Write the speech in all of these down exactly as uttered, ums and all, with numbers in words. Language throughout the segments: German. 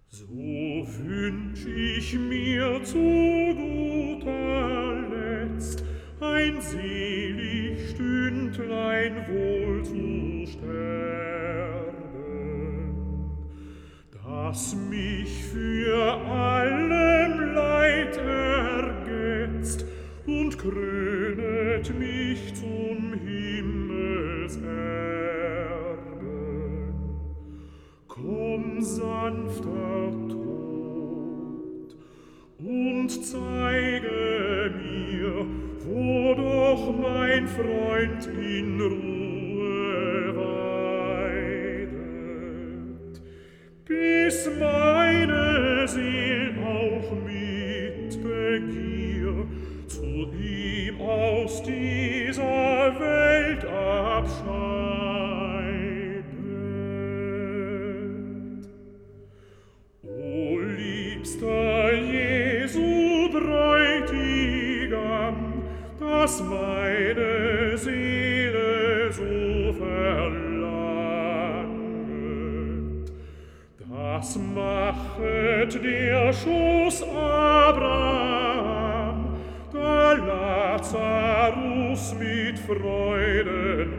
So wünsch ich mir zu guter Letzt ein selig Stündlein wohl zu sterben, das mich für allem Leid ergetzt und krönet mich zum Himmelserben. Komm, sanfter Tod, und zeige mir, wo doch mein Freund in Ruhe weidet, bis meine Seel auch mit Begier zu ihm aus dieser Welt abscheidet. O liebster Jesu Bräutigam, dass meine Seele so verlanget, das machet der Schoß Abraham, da Lazarus mit Freuden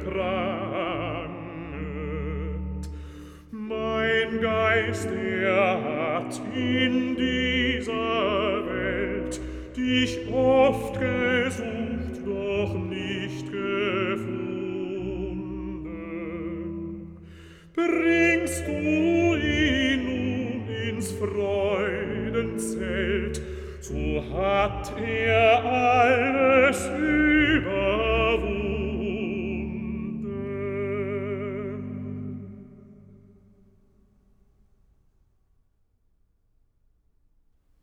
pranget. Mein Geist, er hat in dieser Welt dich oft gesucht, doch nicht gefunden. Bringst du ihn nun ins Freudenzelt, so hat er